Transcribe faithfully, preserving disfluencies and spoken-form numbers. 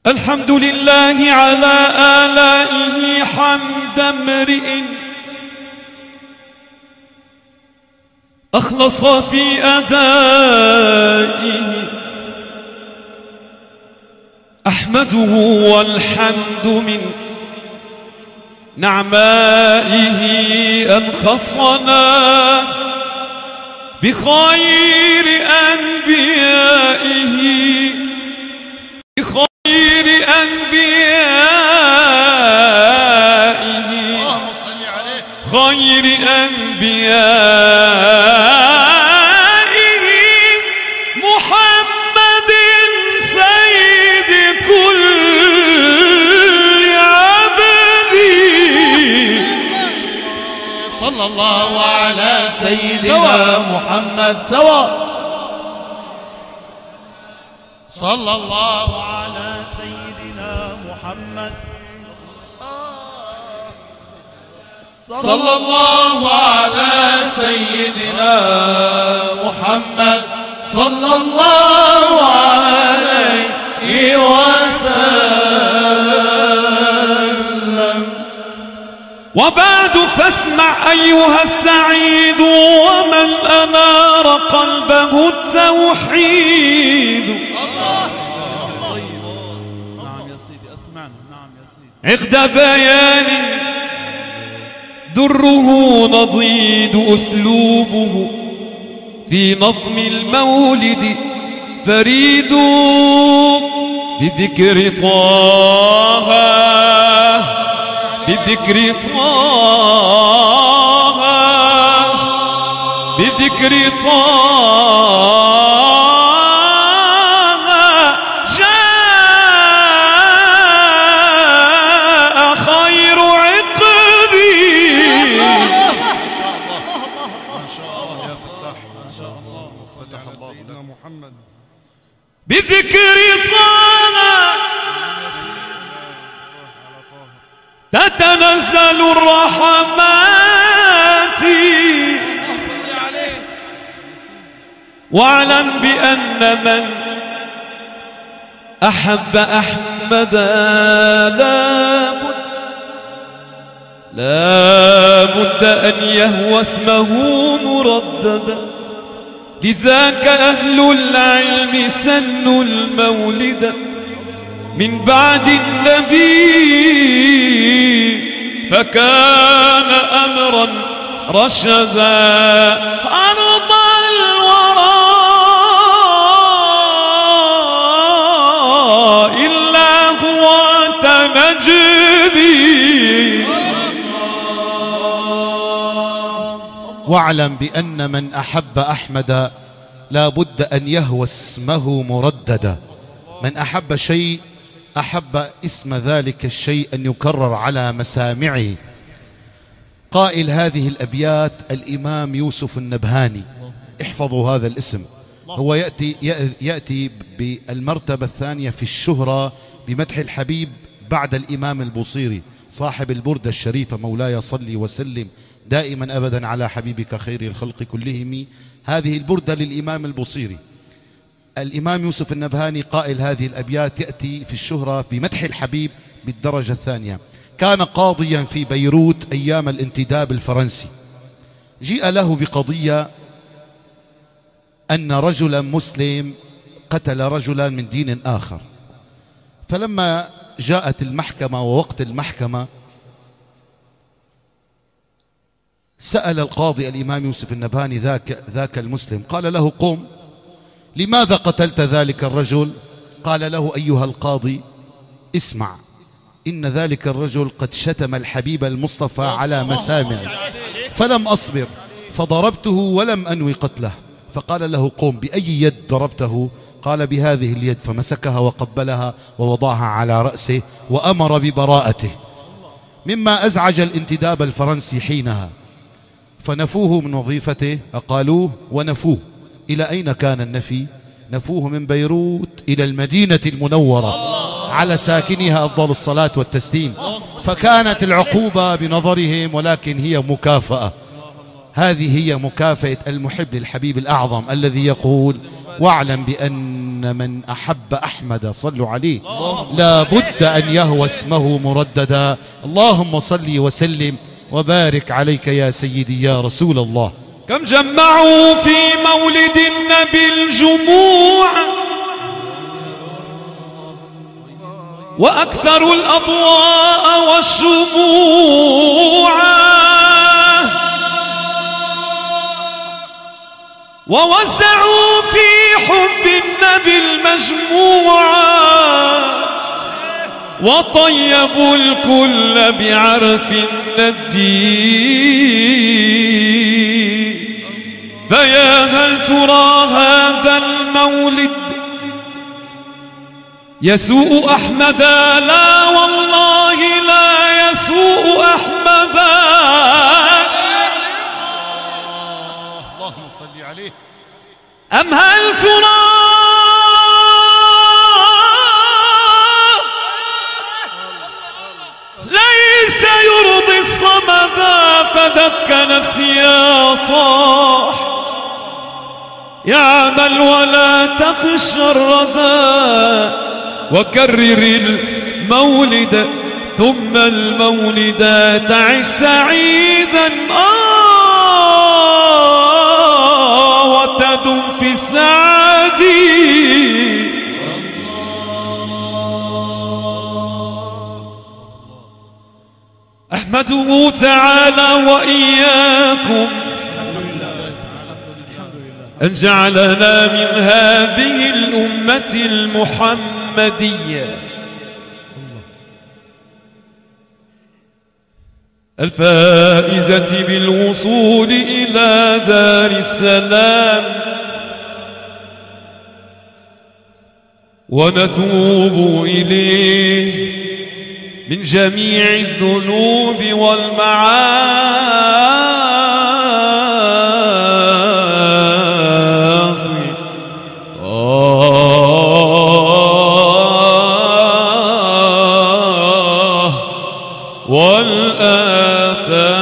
الحمد لله على آلائه حمد امرئ أخلص في أدائه. أحمده والحمد من نعمائه أن خصنا بخير أنبيائه بخير أنبيائه اللهم صل عليه خير أنبيائه محمد سيد كل عبده صلى الله على سيدنا محمد سوا. صلى الله على سيدنا محمد صلى الله على سيدنا محمد صلى الله عليه وسلم. وبعد فاسمع أيها السعيد ومن أنار قلبه التوحيد. نعم يا سيدي أسمعنا. نعم يا سيدي. عقد بيان دره نضيد أسلوبه في نظم المولد فريد بذكر طه بذكر طه بذكر طه جاء خير عقبي. ما شاء الله يا فتاح ما شاء الله فتح الله لنا محمد بذكر طه تتنزل الرحمات. واعلم بأن من أحب أحمد لابد لابد أن يهوى اسمه مرددا. لذاك أهل العلم سنوا المولد من بعد النبي فكان أمرا رشدا. أرض الورى إلا هو تمجدي. واعلم بأن من أحب أحمد لا بد أن يهوى اسمه مرددا. من أحب شيء أحب اسم ذلك الشيء أن يكرر على مسامعه. قائل هذه الأبيات الإمام يوسف النبهاني. احفظوا هذا الاسم. هو يأتي, يأتي بالمرتبة الثانية في الشهرة بمدح الحبيب بعد الإمام البوصيري صاحب البردة الشريفة مولاي صلي وسلم دائما أبدا على حبيبك خير الخلق كلهم. هذه البردة للإمام البوصيري. الإمام يوسف النبهاني قائل هذه الأبيات يأتي في الشهرة في مدح الحبيب بالدرجة الثانية. كان قاضيا في بيروت أيام الانتداب الفرنسي. جيء له بقضية أن رجلا مسلم قتل رجلا من دين آخر. فلما جاءت المحكمة ووقت المحكمة سأل القاضي الإمام يوسف النبهاني ذاك, ذاك المسلم قال له قم لماذا قتلت ذلك الرجل؟ قال له أيها القاضي اسمع إن ذلك الرجل قد شتم الحبيب المصطفى على مسامع فلم أصبر فضربته ولم أنوي قتله. فقال له قم بأي يد ضربته؟ قال بهذه اليد. فمسكها وقبلها ووضعها على رأسه وأمر ببراءته مما أزعج الانتداب الفرنسي حينها فنفوه من وظيفته أقالوه ونفوه. إلى أين كان النفي؟ نفوه من بيروت إلى المدينة المنورة على ساكنها أفضل الصلاة والتسليم. فكانت العقوبة بنظرهم ولكن هي مكافأة. هذه هي مكافأة المحب للحبيب الأعظم الذي يقول واعلم بأن إن من أحب أحمد صلوا عليه لا بد أن يهوى اسمه مرددا. اللهم صل وسلم وبارك عليك يا سيدي يا رسول الله. كم جمعوا في مولد النبي الجموع وأكثروا الأضواء والشموع ووزعوا في حب النبي المجموعة وطيبوا الكل بعرف الندي. فيا هل ترى هذا المولد يسوء أحمدا؟ لا والله لا يسوء أحمدا. اللهم صل عليه. أم هل ترى ليس يرضي الصمدا؟ فدك نفسي يا صاح يعمل ولا تخش الردى وكرر المولد ثم المولد تعش سعيدا آه وتدم في السعد. أحمده تعالى وإياكم أن جعلنا من هذه الأمة المحمدية الفائزة بالوصول إلى دار السلام. ونتوب إليه من جميع الذنوب والمعاصي آه والآثام.